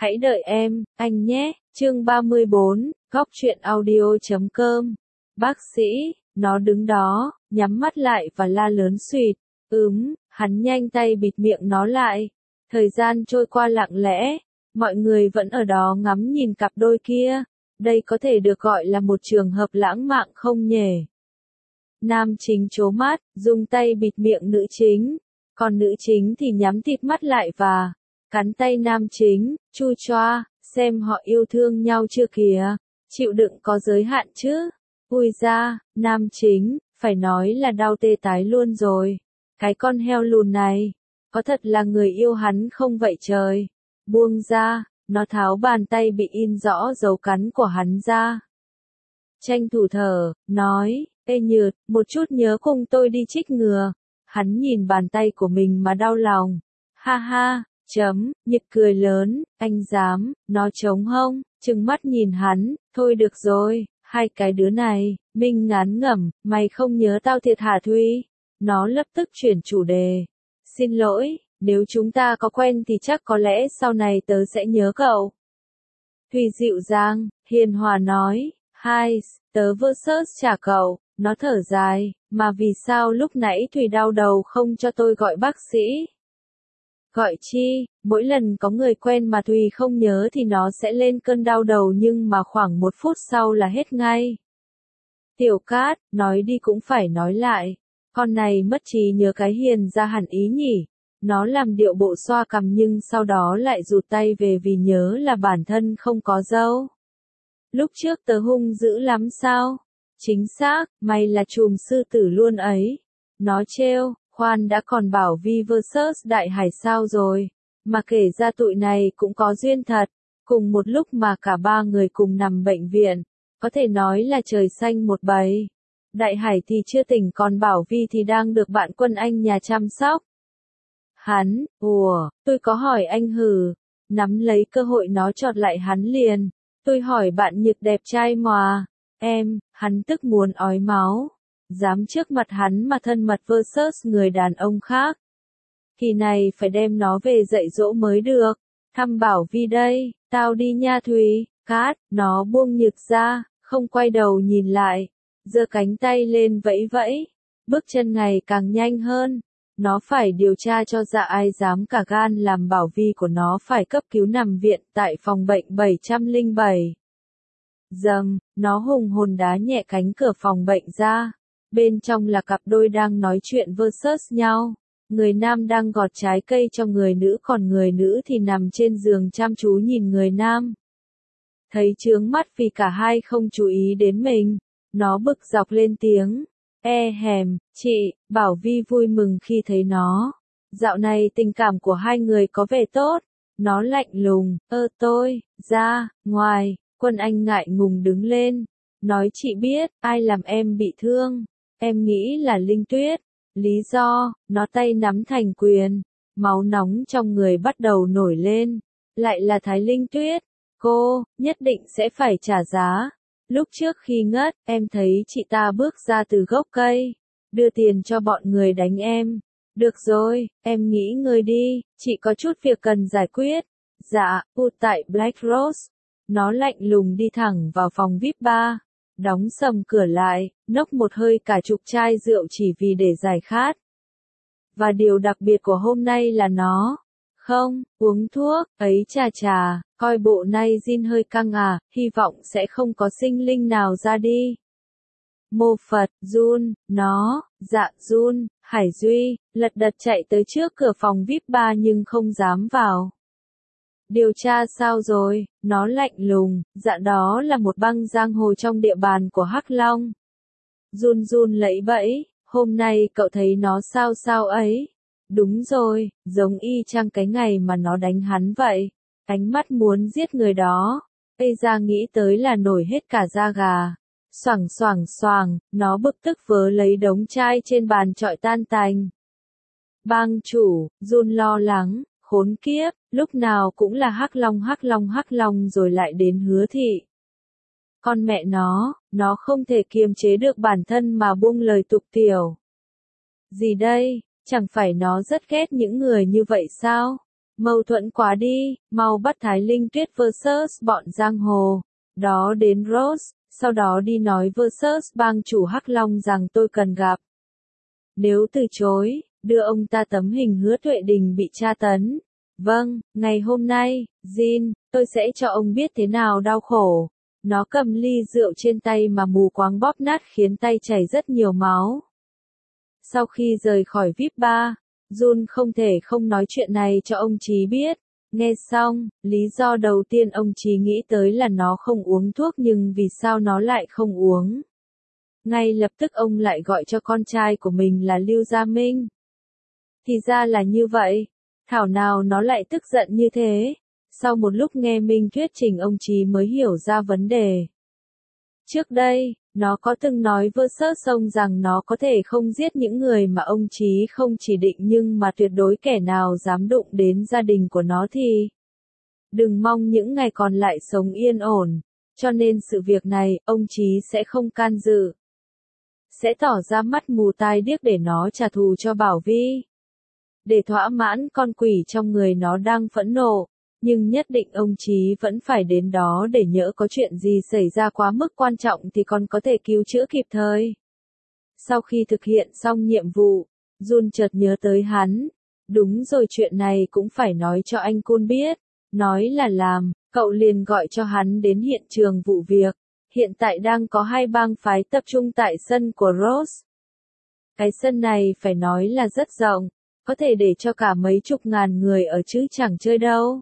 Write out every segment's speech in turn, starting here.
Hãy đợi em, anh nhé. Chương 34, Góc truyện audio.com. Bác sĩ, nó đứng đó, nhắm mắt lại và la lớn xuyệt. Hắn nhanh tay bịt miệng nó lại. Thời gian trôi qua lặng lẽ, mọi người vẫn ở đó ngắm nhìn cặp đôi kia. Đây có thể được gọi là một trường hợp lãng mạn không nhỉ? Nam chính trố mắt, dùng tay bịt miệng nữ chính, còn nữ chính thì nhắm tịt mắt lại và cắn tay nam chính, chu choa, xem họ yêu thương nhau chưa kìa, chịu đựng có giới hạn chứ. Ui da, nam chính, phải nói là đau tê tái luôn rồi. Cái con heo lùn này, có thật là người yêu hắn không vậy trời? Buông ra, nó tháo bàn tay bị in rõ dấu cắn của hắn ra. Tranh thủ thở, nói, ê Nhược, một chút nhớ cùng tôi đi chích ngừa. Hắn nhìn bàn tay của mình mà đau lòng. Ha ha, Nhược cười lớn, anh dám, nó trống hông, trừng mắt nhìn hắn, thôi được rồi, hai cái đứa này, Minh ngán ngẩm, mày không nhớ tao thiệt hả Thùy? Nó lập tức chuyển chủ đề. Xin lỗi, nếu chúng ta có quen thì chắc có lẽ sau này tớ sẽ nhớ cậu. Thùy dịu dàng, hiền hòa nói, hai, tớ versus trả cậu, nó thở dài, mà vì sao lúc nãy Thùy đau đầu không cho tôi gọi bác sĩ? Gọi chi, mỗi lần có người quen mà Thùy không nhớ thì nó sẽ lên cơn đau đầu nhưng mà khoảng 1 phút sau là hết ngay. Tiểu Cát, nói đi cũng phải nói lại, con này mất trí nhớ cái hiền ra hẳn ý nhỉ. Nó làm điệu bộ xoa cằm nhưng sau đó lại rụt tay về vì nhớ là bản thân không có dâu. Lúc trước tớ hung dữ lắm sao? Chính xác, mày là trùm sư tử luôn ấy. Nó trêu, khoan đã còn bảo Vi versus Đại Hải sao rồi. Mà kể ra tụi này cũng có duyên thật. Cùng một lúc mà cả ba người cùng nằm bệnh viện. Có thể nói là trời xanh một bầy. Đại Hải thì chưa tỉnh còn Bảo Vi thì đang được bạn Quân Anh nhà chăm sóc. Hắn, tôi có hỏi anh hừ. Nắm lấy cơ hội nó chọt lại hắn liền. Tôi hỏi bạn Nhược đẹp trai mà. Hắn tức muốn ói máu. Dám trước mặt hắn mà thân mật versus người đàn ông khác. Kỳ này phải đem nó về dạy dỗ mới được. Thăm Bảo Vi đây, tao đi nha Thùy. Cát, nó buông Nhược ra, không quay đầu nhìn lại. Giơ cánh tay lên vẫy vẫy. Bước chân ngày càng nhanh hơn. Nó phải điều tra cho dạ ai dám cả gan làm Bảo Vi của nó phải cấp cứu nằm viện tại phòng bệnh 707. Nó hùng hồn đá nhẹ cánh cửa phòng bệnh ra. Bên trong là cặp đôi đang nói chuyện versus nhau. Người nam đang gọt trái cây cho người nữ còn người nữ thì nằm trên giường chăm chú nhìn người nam. Thấy chướng mắt vì cả hai không chú ý đến mình. Nó bực dọc lên tiếng. Chị, Bảo Vi vui mừng khi thấy nó. Dạo này tình cảm của hai người có vẻ tốt. Nó lạnh lùng, tôi, ra, ngoài, Quân Anh ngại ngùng đứng lên. Nói chị biết, ai làm em bị thương. Em nghĩ là Linh Tuyết. Lý do, nó tay nắm thành quyền. Máu nóng trong người bắt đầu nổi lên. Lại là Thái Linh Tuyết. Cô, nhất định sẽ phải trả giá. Lúc trước khi ngất, em thấy chị ta bước ra từ gốc cây. Đưa tiền cho bọn người đánh em. Được rồi, em nghỉ ngơi đi, chị có chút việc cần giải quyết. Dạ, tại Black Rose. Nó lạnh lùng đi thẳng vào phòng VIP bar. Đóng sầm cửa lại, nốc một hơi cả chục chai rượu chỉ vì để giải khát. Và điều đặc biệt của hôm nay là nó không uống thuốc, ấy chà, coi bộ nay Jin hơi căng à, hy vọng sẽ không có sinh linh nào ra đi. Mô Phật, Jun, dạ Jun, Hải Duy, lật đật chạy tới trước cửa phòng VIP bar nhưng không dám vào. Điều tra sao rồi, nó lạnh lùng, dạ đó là một băng giang hồ trong địa bàn của Hắc Long. Jun lẫy bẫy, hôm nay cậu thấy nó sao ấy? Đúng rồi, giống y chang cái ngày mà nó đánh hắn vậy. Ánh mắt muốn giết người đó. Ây ra nghĩ tới là nổi hết cả da gà. Xoàng, nó bực tức vớ lấy đống chai trên bàn trọi tan tành. Bang chủ, Jun lo lắng, khốn kiếp, lúc nào cũng là Hắc Long rồi lại đến Hứa Thị. Con mẹ nó không thể kiềm chế được bản thân mà buông lời tục tiểu. Gì đây, chẳng phải nó rất ghét những người như vậy sao? Mâu thuẫn quá đi, mau bắt Thái Linh Tuyết vs bọn giang hồ. Đó đến Rose, sau đó đi nói vs bang chủ Hắc Long rằng tôi cần gặp. Nếu từ chối, đưa ông ta tấm hình Hứa Tuệ Đình bị tra tấn. Vâng, ngày hôm nay, Jin, tôi sẽ cho ông biết thế nào đau khổ. Nó cầm ly rượu trên tay mà mù quáng bóp nát khiến tay chảy rất nhiều máu. Sau khi rời khỏi VIP bar, Jun không thể không nói chuyện này cho ông Chí biết. Nghe xong, lý do đầu tiên ông Chí nghĩ tới là nó không uống thuốc nhưng vì sao nó lại không uống. Ngay lập tức ông lại gọi cho con trai của mình là Lưu Gia Minh. Thì ra là như vậy, thảo nào nó lại tức giận như thế. Sau một lúc nghe Minh thuyết trình ông Chí mới hiểu ra vấn đề. Trước đây, nó có từng nói vs ông rằng nó có thể không giết những người mà ông Chí không chỉ định nhưng mà tuyệt đối kẻ nào dám đụng đến gia đình của nó thì đừng mong những ngày còn lại sống yên ổn. Cho nên sự việc này, ông Chí sẽ không can dự. Sẽ tỏ ra mắt mù tai điếc để nó trả thù cho Bảo Vi. Để thỏa mãn con quỷ trong người nó đang phẫn nộ. Nhưng nhất định ông Chí vẫn phải đến đó để nhỡ có chuyện gì xảy ra quá mức quan trọng thì còn có thể cứu chữa kịp thời. Sau khi thực hiện xong nhiệm vụ, Jun chợt nhớ tới hắn. Đúng rồi, chuyện này cũng phải nói cho anh Kun biết. Nói là làm, cậu liền gọi cho hắn đến hiện trường vụ việc. Hiện tại đang có 2 bang phái tập trung tại sân của Rose. Cái sân này phải nói là rất rộng, có thể để cho cả mấy chục ngàn người ở chứ chẳng chơi đâu.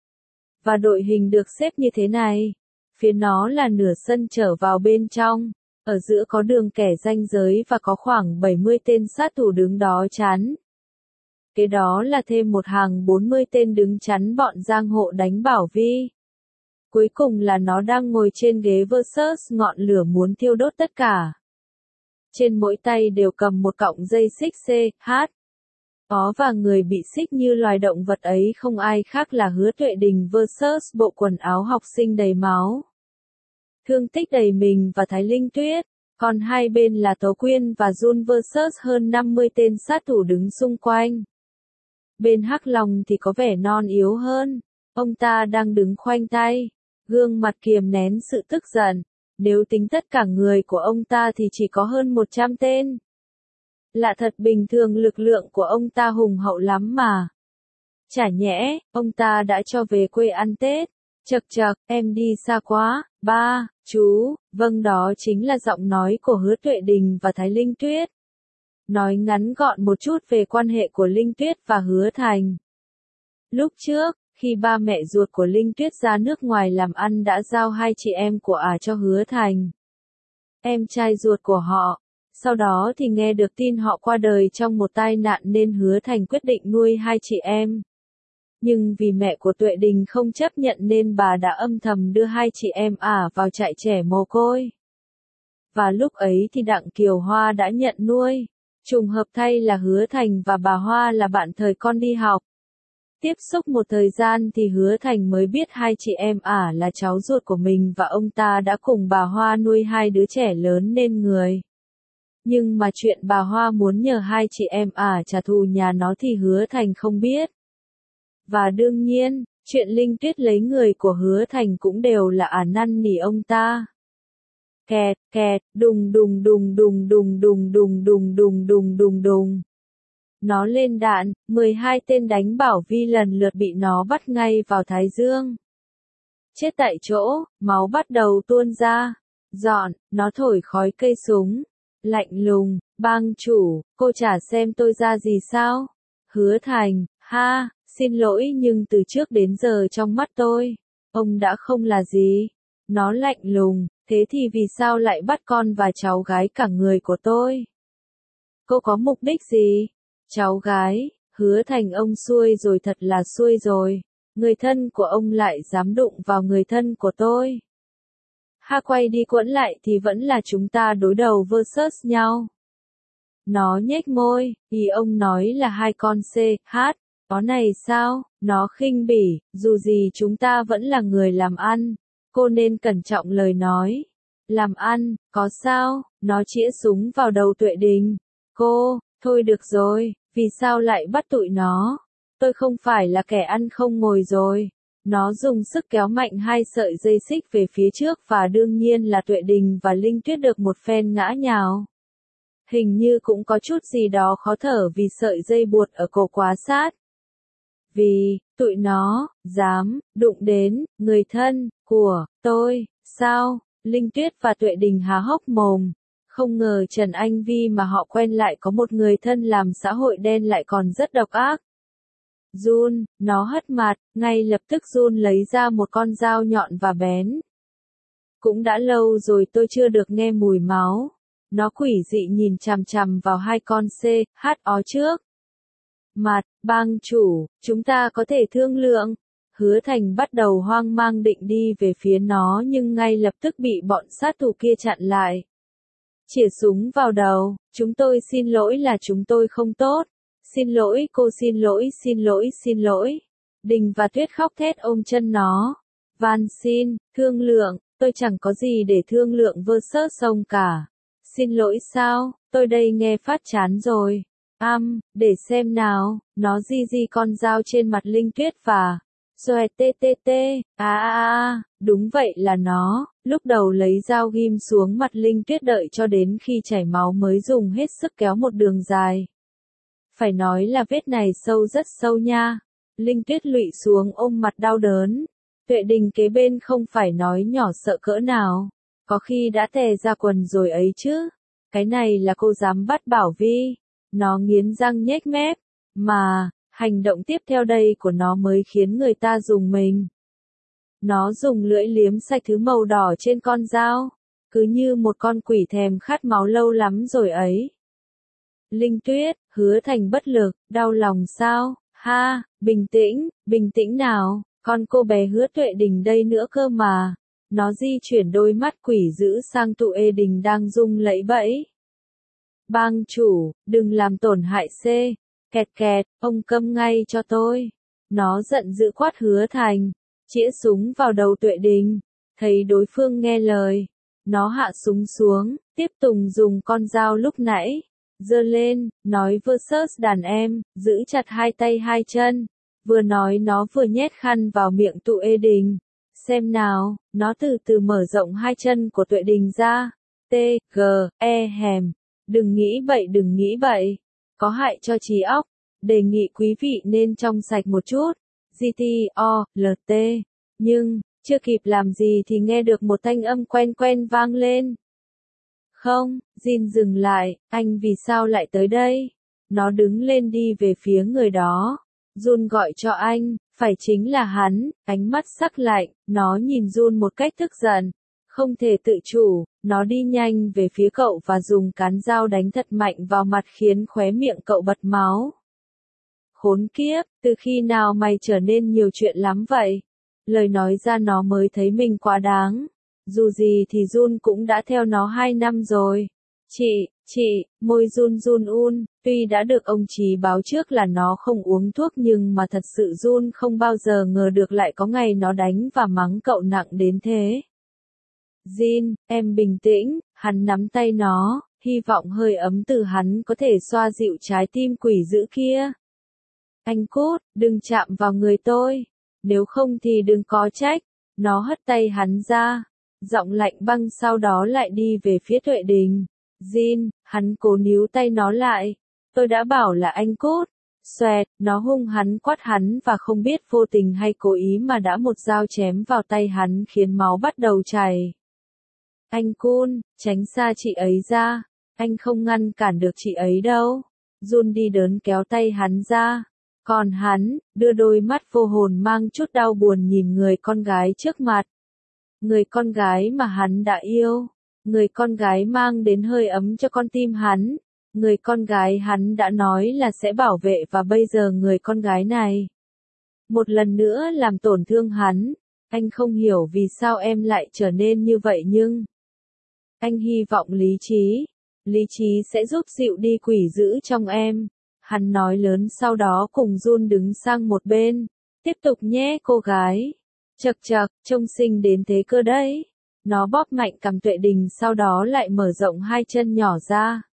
Và đội hình được xếp như thế này. Phía nó là nửa sân trở vào bên trong. Ở giữa có đường kẻ ranh giới và có khoảng 70 tên sát thủ đứng đó chắn. Kế đó là thêm một hàng 40 tên đứng chắn bọn giang hộ đánh Bảo Vi. Cuối cùng là nó đang ngồi trên ghế versus ngọn lửa muốn thiêu đốt tất cả. Trên mỗi tay đều cầm một cọng dây xích CH. Có và người bị xích như loài động vật ấy không ai khác là Hứa Tuệ Đình vs bộ quần áo học sinh đầy máu. Thương tích đầy mình và Thái Linh Tuyết, còn hai bên là Tố Quyên và Jun vs hơn 50 tên sát thủ đứng xung quanh. Bên Hắc Long thì có vẻ non yếu hơn, ông ta đang đứng khoanh tay, gương mặt kiềm nén sự tức giận, nếu tính tất cả người của ông ta thì chỉ có hơn 100 tên. Lạ thật, bình thường lực lượng của ông ta hùng hậu lắm mà. Chả nhẽ, ông ta đã cho về quê ăn Tết. Chậc chậc, em đi xa quá, ba, chú, vâng, đó chính là giọng nói của Hứa Tuệ Đình và Thái Linh Tuyết. Nói ngắn gọn một chút về quan hệ của Linh Tuyết và Hứa Thành. Lúc trước, khi ba mẹ ruột của Linh Tuyết ra nước ngoài làm ăn đã giao hai chị em của cho Hứa Thành. Em trai ruột của họ. Sau đó thì nghe được tin họ qua đời trong một tai nạn nên Hứa Thành quyết định nuôi hai chị em. Nhưng vì mẹ của Tuệ Đình không chấp nhận nên bà đã âm thầm đưa hai chị em vào trại trẻ mồ côi. Và lúc ấy thì Đặng Kiều Hoa đã nhận nuôi. Trùng hợp thay là Hứa Thành và bà Hoa là bạn thời con đi học. Tiếp xúc một thời gian thì Hứa Thành mới biết hai chị em là cháu ruột của mình và ông ta đã cùng bà Hoa nuôi hai đứa trẻ lớn nên người. Nhưng mà chuyện bà Hoa muốn nhờ hai chị em trả thù nhà nó thì Hứa Thành không biết. Và đương nhiên, chuyện Linh Tuyết lấy người của Hứa Thành cũng đều là năn nỉ ông ta. Kẹt, kẹt, đùng đùng đùng đùng đùng đùng đùng đùng đùng đùng đùng đùng. Nó lên đạn, 12 tên đánh Bảo Vi lần lượt bị nó bắt ngay vào thái dương. Chết tại chỗ, máu bắt đầu tuôn ra. Dọn, nó thổi khói cây súng. Lạnh lùng, bang chủ, cô chả xem tôi ra gì sao? Hứa Thành, ha, xin lỗi nhưng từ trước đến giờ trong mắt tôi, ông đã không là gì. Nó lạnh lùng, thế thì vì sao lại bắt con và cháu gái cả người của tôi? Cô có mục đích gì? Cháu gái, Hứa Thành, ông xui rồi, thật là xui rồi. Người thân của ông lại dám đụng vào người thân của tôi. Quay đi quẩn lại thì vẫn là chúng ta đối đầu versus nhau. Nó nhếch môi, ý ông nói là hai con CH, có này sao, nó khinh bỉ, dù gì chúng ta vẫn là người làm ăn, cô nên cẩn trọng lời nói. Làm ăn, có sao, nó chĩa súng vào đầu Tuệ Đình. Cô, thôi được rồi, vì sao lại bắt tụi nó? tôi không phải là kẻ ăn không ngồi rồi. Nó dùng sức kéo mạnh hai sợi dây xích về phía trước và đương nhiên là Tuệ Đình và Linh Tuyết được một phen ngã nhào. Hình như cũng có chút gì đó khó thở vì sợi dây buộc ở cổ quá sát. Vì, tụi nó, dám, đụng đến, người thân, của, tôi, sao? Linh Tuyết và Tuệ Đình há hốc mồm. Không ngờ Trần Anh Vi mà họ quen lại có một người thân làm xã hội đen lại còn rất độc ác. Jun, nó hất mặt, ngay lập tức Jun lấy ra một con dao nhọn và bén. Cũng đã lâu rồi tôi chưa được nghe mùi máu. Nó quỷ dị nhìn chằm chằm vào hai con C.H.O trước. Mặt, bang chủ, chúng ta có thể thương lượng. Hứa Thành bắt đầu hoang mang định đi về phía nó nhưng ngay lập tức bị bọn sát thủ kia chặn lại. Chĩa súng vào đầu, chúng tôi xin lỗi là chúng tôi không tốt. Xin lỗi cô, xin lỗi, xin lỗi, xin lỗi. Đình và Tuyết khóc thét ôm chân nó. Van xin, thương lượng, tôi chẳng có gì để thương lượng versus ông cả. Xin lỗi sao, tôi đây nghe phát chán rồi. Để xem nào, nó di con dao trên mặt Linh Tuyết và... Xoẹt đúng vậy là nó, lúc đầu lấy dao ghim xuống mặt Linh Tuyết đợi cho đến khi chảy máu mới dùng hết sức kéo một đường dài. Phải nói là vết này sâu rất sâu nha. Linh Tuyết lụy xuống ôm mặt đau đớn. Tuệ Đình kế bên không phải nói nhỏ sợ cỡ nào. Có khi đã tè ra quần rồi ấy chứ. Cái này là cô dám bắt Bảo Vi. Nó nghiến răng nhếch mép. Mà, hành động tiếp theo đây của nó mới khiến người ta rùng mình. Nó dùng lưỡi liếm sạch thứ màu đỏ trên con dao. Cứ như một con quỷ thèm khát máu lâu lắm rồi ấy. Linh Tuyết, Hứa Thành bất lực, đau lòng sao? Ha, bình tĩnh nào, con cô bé Hứa Tuệ Đình đây nữa cơ mà. Nó di chuyển đôi mắt quỷ dữ sang Tuệ Đình đang rung lẫy bẫy. Bang chủ, đừng làm tổn hại C. Kẹt kẹt, ông câm ngay cho tôi. Nó giận dữ quát Hứa Thành, chĩa súng vào đầu Tuệ Đình. Thấy đối phương nghe lời, nó hạ súng xuống, tiếp tục dùng con dao lúc nãy. Giơ lên, nói versus đàn em, giữ chặt hai tay hai chân. Vừa nói nó vừa nhét khăn vào miệng Tuệ Đình. Xem nào, nó từ từ mở rộng hai chân của Tuệ Đình ra. Hèm. Đừng nghĩ bậy. Có hại cho trí óc. Đề nghị quý vị nên trong sạch một chút. GTOLT. Nhưng, chưa kịp làm gì thì nghe được một thanh âm quen quen vang lên. Không, Jin dừng lại, anh vì sao lại tới đây? Nó đứng lên đi về phía người đó. Jun gọi cho anh, phải chính là hắn, ánh mắt sắc lạnh, nó nhìn Jun một cách tức giận. Không thể tự chủ, nó đi nhanh về phía cậu và dùng cán dao đánh thật mạnh vào mặt khiến khóe miệng cậu bật máu. Khốn kiếp, từ khi nào mày trở nên nhiều chuyện lắm vậy? Lời nói ra nó mới thấy mình quá đáng. Dù gì thì Jun cũng đã theo nó 2 năm rồi. Chị, môi Jun, tuy đã được ông Chí báo trước là nó không uống thuốc nhưng mà thật sự Jun không bao giờ ngờ được lại có ngày nó đánh và mắng cậu nặng đến thế. Jin, em bình tĩnh, hắn nắm tay nó, hy vọng hơi ấm từ hắn có thể xoa dịu trái tim quỷ dữ kia. Anh cút, đừng chạm vào người tôi, nếu không thì đừng có trách. Nó hất tay hắn ra. Giọng lạnh băng sau đó lại đi về phía Tuệ Đình. Jin, hắn cố níu tay nó lại. Tôi đã bảo là anh cút. Xoẹt, nó hung hắn quát hắn và không biết vô tình hay cố ý mà đã một dao chém vào tay hắn khiến máu bắt đầu chảy. Anh Kun, tránh xa chị ấy ra. Anh không ngăn cản được chị ấy đâu. Jun đi đớn kéo tay hắn ra. Còn hắn, đưa đôi mắt vô hồn mang chút đau buồn nhìn người con gái trước mặt. Người con gái mà hắn đã yêu. Người con gái mang đến hơi ấm cho con tim hắn. Người con gái hắn đã nói là sẽ bảo vệ và bây giờ người con gái này một lần nữa làm tổn thương hắn. Anh không hiểu vì sao em lại trở nên như vậy nhưng anh hy vọng lý trí sẽ giúp dịu đi quỷ dữ trong em. Hắn nói lớn sau đó cùng Jun đứng sang một bên. Tiếp tục nhé cô gái. Chậc chậc, trông xinh đến thế cơ đấy. Nó bóp mạnh cằm Tuệ Đình sau đó lại mở rộng hai chân nhỏ ra.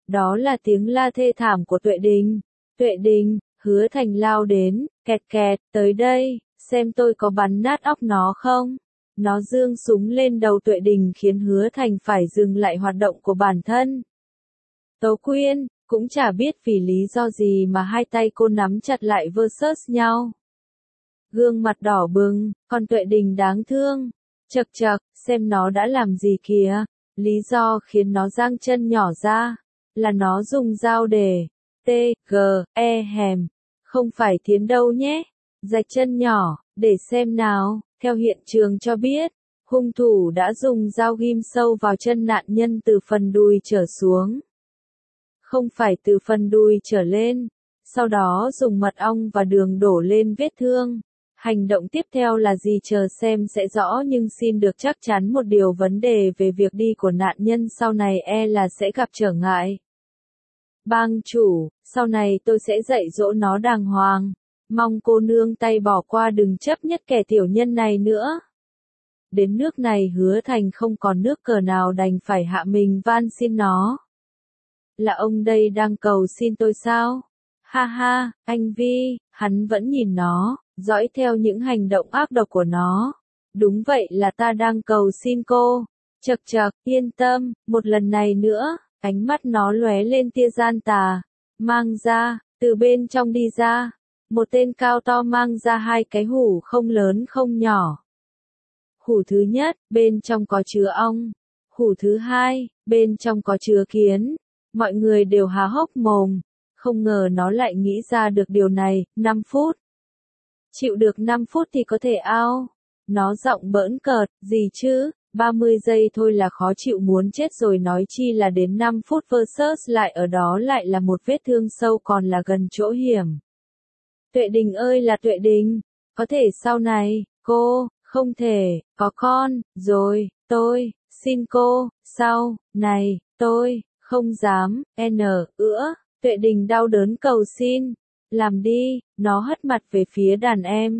Đó là tiếng la thê thảm của Tuệ Đình. Tuệ Đình, Hứa Thành lao đến, kẹt kẹt, tới đây, xem tôi có bắn nát óc nó không. Nó giương súng lên đầu Tuệ Đình khiến Hứa Thành phải dừng lại hoạt động của bản thân. Tố Quyên, cũng chả biết vì lý do gì mà hai tay cô nắm chặt lại versus nhau. Gương mặt đỏ bừng, còn Tuệ Đình đáng thương. Chậc chậc, xem nó đã làm gì kìa. Lý do khiến nó giang chân nhỏ ra, là nó dùng dao để hèm. Không phải Thiến đâu nhé. Rạch chân nhỏ, để xem nào. Theo hiện trường cho biết, hung thủ đã dùng dao ghim sâu vào chân nạn nhân từ phần đùi trở xuống. Không phải từ phần đùi trở lên. Sau đó dùng mật ong và đường đổ lên vết thương. Hành động tiếp theo là gì chờ xem sẽ rõ, nhưng xin được chắc chắn một điều, vấn đề về việc đi của nạn nhân sau này là sẽ gặp trở ngại. Bang chủ, sau này tôi sẽ dạy dỗ nó đàng hoàng. Mong cô nương tay bỏ qua, đừng chấp nhất kẻ tiểu nhân này nữa. Đến nước này Hứa Thành không còn nước cờ nào, đành phải hạ mình van xin nó. Là ông đây đang cầu xin tôi sao? Ha ha, anh Vi, hắn vẫn nhìn nó, dõi theo những hành động ác độc của nó. Đúng vậy, là ta đang cầu xin cô. Chậc chậc, yên tâm, một lần này nữa. Ánh mắt nó lóe lên tia gian tà. Mang ra, từ bên trong đi ra. Một tên cao to mang ra hai cái hũ không lớn không nhỏ. Hũ thứ nhất, bên trong có chứa ong. Hũ thứ hai, bên trong có chứa kiến. Mọi người đều há hốc mồm. Không ngờ nó lại nghĩ ra được điều này. 5 phút. Chịu được 5 phút thì có thể ao. Nó giọng bỡn cợt, gì chứ, 30 giây thôi là khó chịu muốn chết rồi, nói chi là đến 5 phút versus lại ở đó lại là một vết thương sâu còn là gần chỗ hiểm. Tuệ Đình ơi là Tuệ Đình, có thể sau này, cô, không thể, có con, rồi, tôi, xin cô, sau, này, tôi, không dám, Tuệ Đình đau đớn cầu xin, làm đi, nó hất mặt về phía đàn em,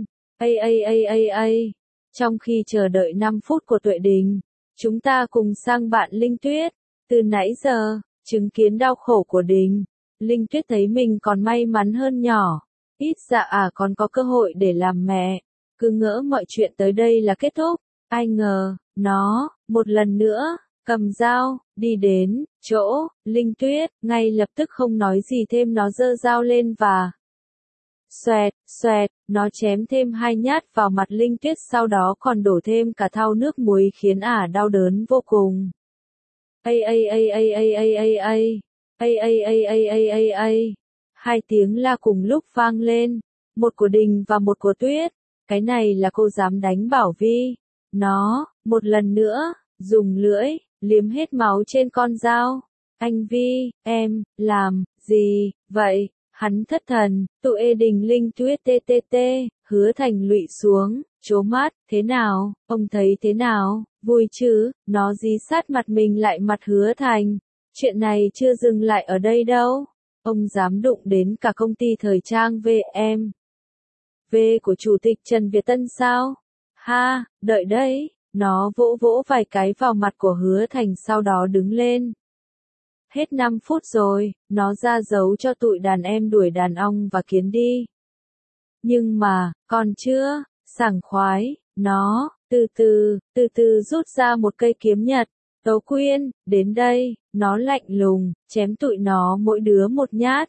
Trong khi chờ đợi 5 phút của Tuệ Đình, chúng ta cùng sang bạn Linh Tuyết, từ nãy giờ, chứng kiến đau khổ của Đình, Linh Tuyết thấy mình còn may mắn hơn nhỏ, ít dạ còn có cơ hội để làm mẹ, cứ ngỡ mọi chuyện tới đây là kết thúc, ai ngờ, nó, một lần nữa, cầm dao, đi đến chỗ Linh Tuyết, ngay lập tức không nói gì thêm nó giơ dao lên và xoẹt, xoẹt, nó chém thêm 2 nhát vào mặt Linh Tuyết, sau đó còn đổ thêm cả thau nước muối khiến đau đớn vô cùng. Hai tiếng la cùng lúc vang lên, một của Đình và một của Tuyết. Cái này là cô dám đánh Bảo Vi. Nó, một lần nữa, dùng lưỡi, liếm hết máu trên con dao. Anh Vi, em, làm, gì, vậy? Hắn thất thần, tụi Đình Linh Tuyết Hứa Thành lụy xuống, trố mắt, thế nào, ông thấy thế nào, vui chứ, nó dí sát mặt mình lại mặt Hứa Thành. Chuyện này chưa dừng lại ở đây đâu. Ông dám đụng đến cả công ty thời trang V của Chủ tịch Trần Việt Tân sao? Ha, đợi đấy, nó vỗ vỗ vài cái vào mặt của Hứa Thành sau đó đứng lên. Hết 5 phút rồi, nó ra dấu cho tụi đàn em đuổi đàn ong và kiến đi. Nhưng mà, còn chưa, sảng khoái, nó, từ từ rút ra một cây kiếm nhật. Tố Quyên, đến đây, nó lạnh lùng, chém tụi nó mỗi đứa một nhát.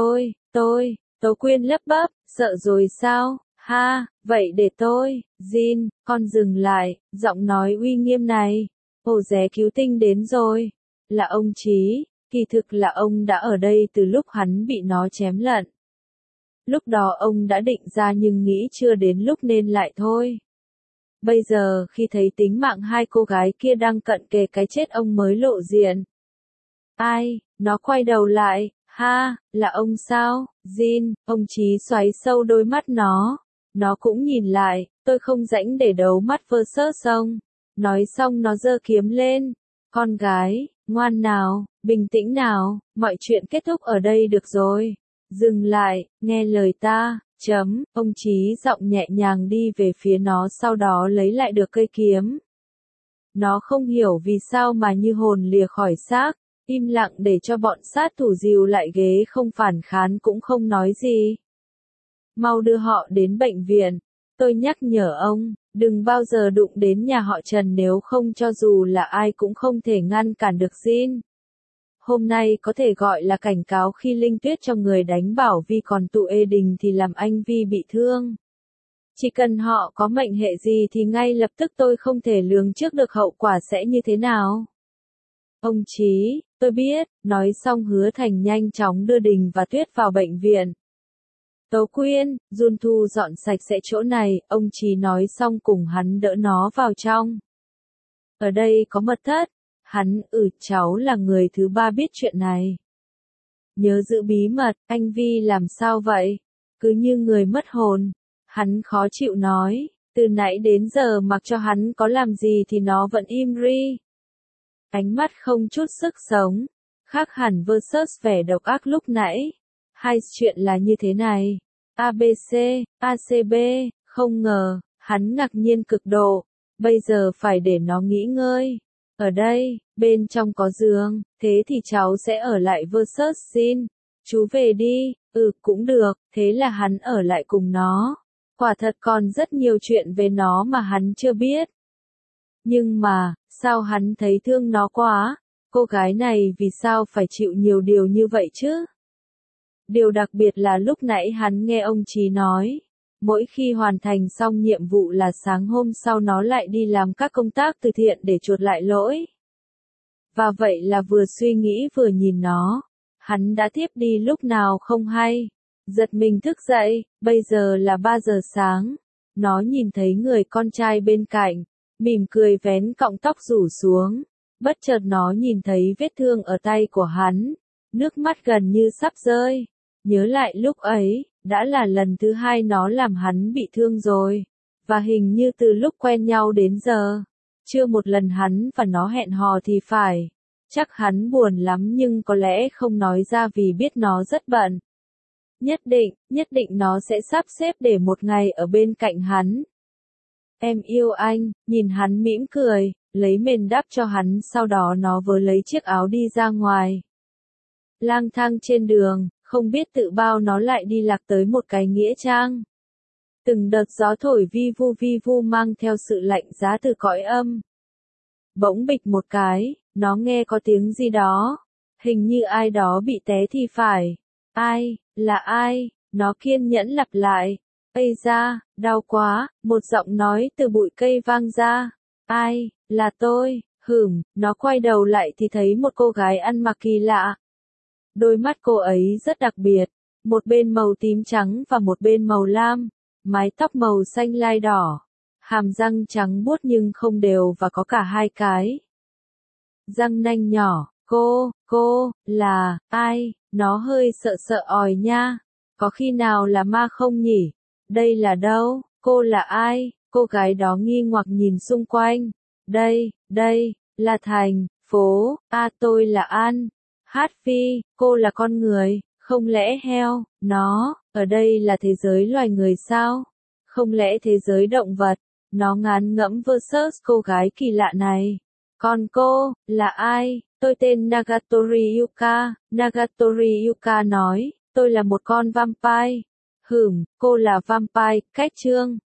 Tố Quyên lấp bấp, sợ rồi sao? Ha, vậy để tôi, Jin, con dừng lại, giọng nói uy nghiêm này. Hồ Ré Cứu Tinh đến rồi. Là ông Chí, kỳ thực là ông đã ở đây từ lúc hắn bị nó chém lận. Lúc đó ông đã định ra nhưng nghĩ chưa đến lúc nên lại thôi. Bây giờ khi thấy tính mạng hai cô gái kia đang cận kề cái chết ông mới lộ diện. Ai, nó quay đầu lại, ha, là ông sao, Jin, ông Chí xoáy sâu đôi mắt nó. Nó cũng nhìn lại, tôi không rảnh để đấu mắt versus ông. Nói xong nó giơ kiếm lên. Con gái, ngoan nào, bình tĩnh nào, mọi chuyện kết thúc ở đây được rồi. Dừng lại, nghe lời ta, ông Chí giọng nhẹ nhàng đi về phía nó sau đó lấy lại được cây kiếm. Nó không hiểu vì sao mà như hồn lìa khỏi xác, im lặng để cho bọn sát thủ dìu lại ghế không phản kháng cũng không nói gì. Mau đưa họ đến bệnh viện. Tôi nhắc nhở ông, đừng bao giờ đụng đến nhà họ Trần nếu không cho dù là ai cũng không thể ngăn cản được Jin. Hôm nay có thể gọi là cảnh cáo khi Linh Tuyết cho người đánh Bảo Vi còn tụ Ê Đình thì làm anh Vi bị thương. Chỉ cần họ có mệnh hệ gì thì ngay lập tức tôi không thể lường trước được hậu quả sẽ như thế nào. Ông Chí, tôi biết, nói xong Hứa Thành nhanh chóng đưa Đình và Tuyết vào bệnh viện. Tố Quyên, Jun thu dọn sạch sẽ chỗ này, ông Chí nói xong cùng hắn đỡ nó vào trong. Ở đây có mật thất, hắn, cháu là người thứ ba biết chuyện này. Nhớ giữ bí mật, anh Vi làm sao vậy? Cứ như người mất hồn. Hắn khó chịu nói, từ nãy đến giờ mặc cho hắn có làm gì thì nó vẫn im ri. Ánh mắt không chút sức sống, khác hẳn versus vẻ độc ác lúc nãy. Hai chuyện là như thế này. ABC, ACB, không ngờ, hắn ngạc nhiên cực độ. Bây giờ phải để nó nghỉ ngơi. Ở đây, bên trong có giường, thế thì cháu sẽ ở lại versus Jin. Chú về đi, cũng được, thế là hắn ở lại cùng nó. Quả thật còn rất nhiều chuyện về nó mà hắn chưa biết. Nhưng mà, sao hắn thấy thương nó quá? Cô gái này vì sao phải chịu nhiều điều như vậy chứ? Điều đặc biệt là lúc nãy hắn nghe ông Chí nói, mỗi khi hoàn thành xong nhiệm vụ là sáng hôm sau nó lại đi làm các công tác từ thiện để chuộc lại lỗi. Và vậy là vừa suy nghĩ vừa nhìn nó, hắn đã thiếp đi lúc nào không hay. Giật mình thức dậy, bây giờ là 3 giờ sáng. Nó nhìn thấy người con trai bên cạnh, mỉm cười vén cọng tóc rủ xuống. Bất chợt nó nhìn thấy vết thương ở tay của hắn, nước mắt gần như sắp rơi. Nhớ lại lúc ấy, đã là lần thứ hai nó làm hắn bị thương rồi. Và hình như từ lúc quen nhau đến giờ, chưa một lần hắn và nó hẹn hò thì phải. Chắc hắn buồn lắm nhưng có lẽ không nói ra vì biết nó rất bận. Nhất định nó sẽ sắp xếp để một ngày ở bên cạnh hắn. Em yêu anh, nhìn hắn mỉm cười, lấy mền đắp cho hắn sau đó nó vừa lấy chiếc áo đi ra ngoài. Lang thang trên đường, không biết tự bao nó lại đi lạc tới một cái nghĩa trang. Từng đợt gió thổi vi vu mang theo sự lạnh giá từ cõi âm. Bỗng bịch một cái, nó nghe có tiếng gì đó. Hình như ai đó bị té thì phải. Ai, là ai? Nó kiên nhẫn lặp lại. Ây da, đau quá, một giọng nói từ bụi cây vang ra. Ai, là tôi, nó quay đầu lại thì thấy một cô gái ăn mặc kỳ lạ. Đôi mắt cô ấy rất đặc biệt, một bên màu tím trắng và một bên màu lam, mái tóc màu xanh lai đỏ, hàm răng trắng buốt nhưng không đều và có cả hai cái răng nanh nhỏ. Cô, là, ai? Nó hơi sợ sợ òi nha. Có khi nào là ma không nhỉ? Đây là đâu? Cô là ai? Cô gái đó nghi hoặc nhìn xung quanh. Đây, là thành phố. Tôi là An. Hát Phi, cô là con người, không lẽ heo? Nó, ở đây là thế giới loài người sao? Không lẽ thế giới động vật? Nó ngán ngẫm versus cô gái kỳ lạ này. Còn cô, là ai? Tôi tên Nagatori Yuka. Nagatori Yuka nói, tôi là một con vampire. Cô là vampire, cách chương.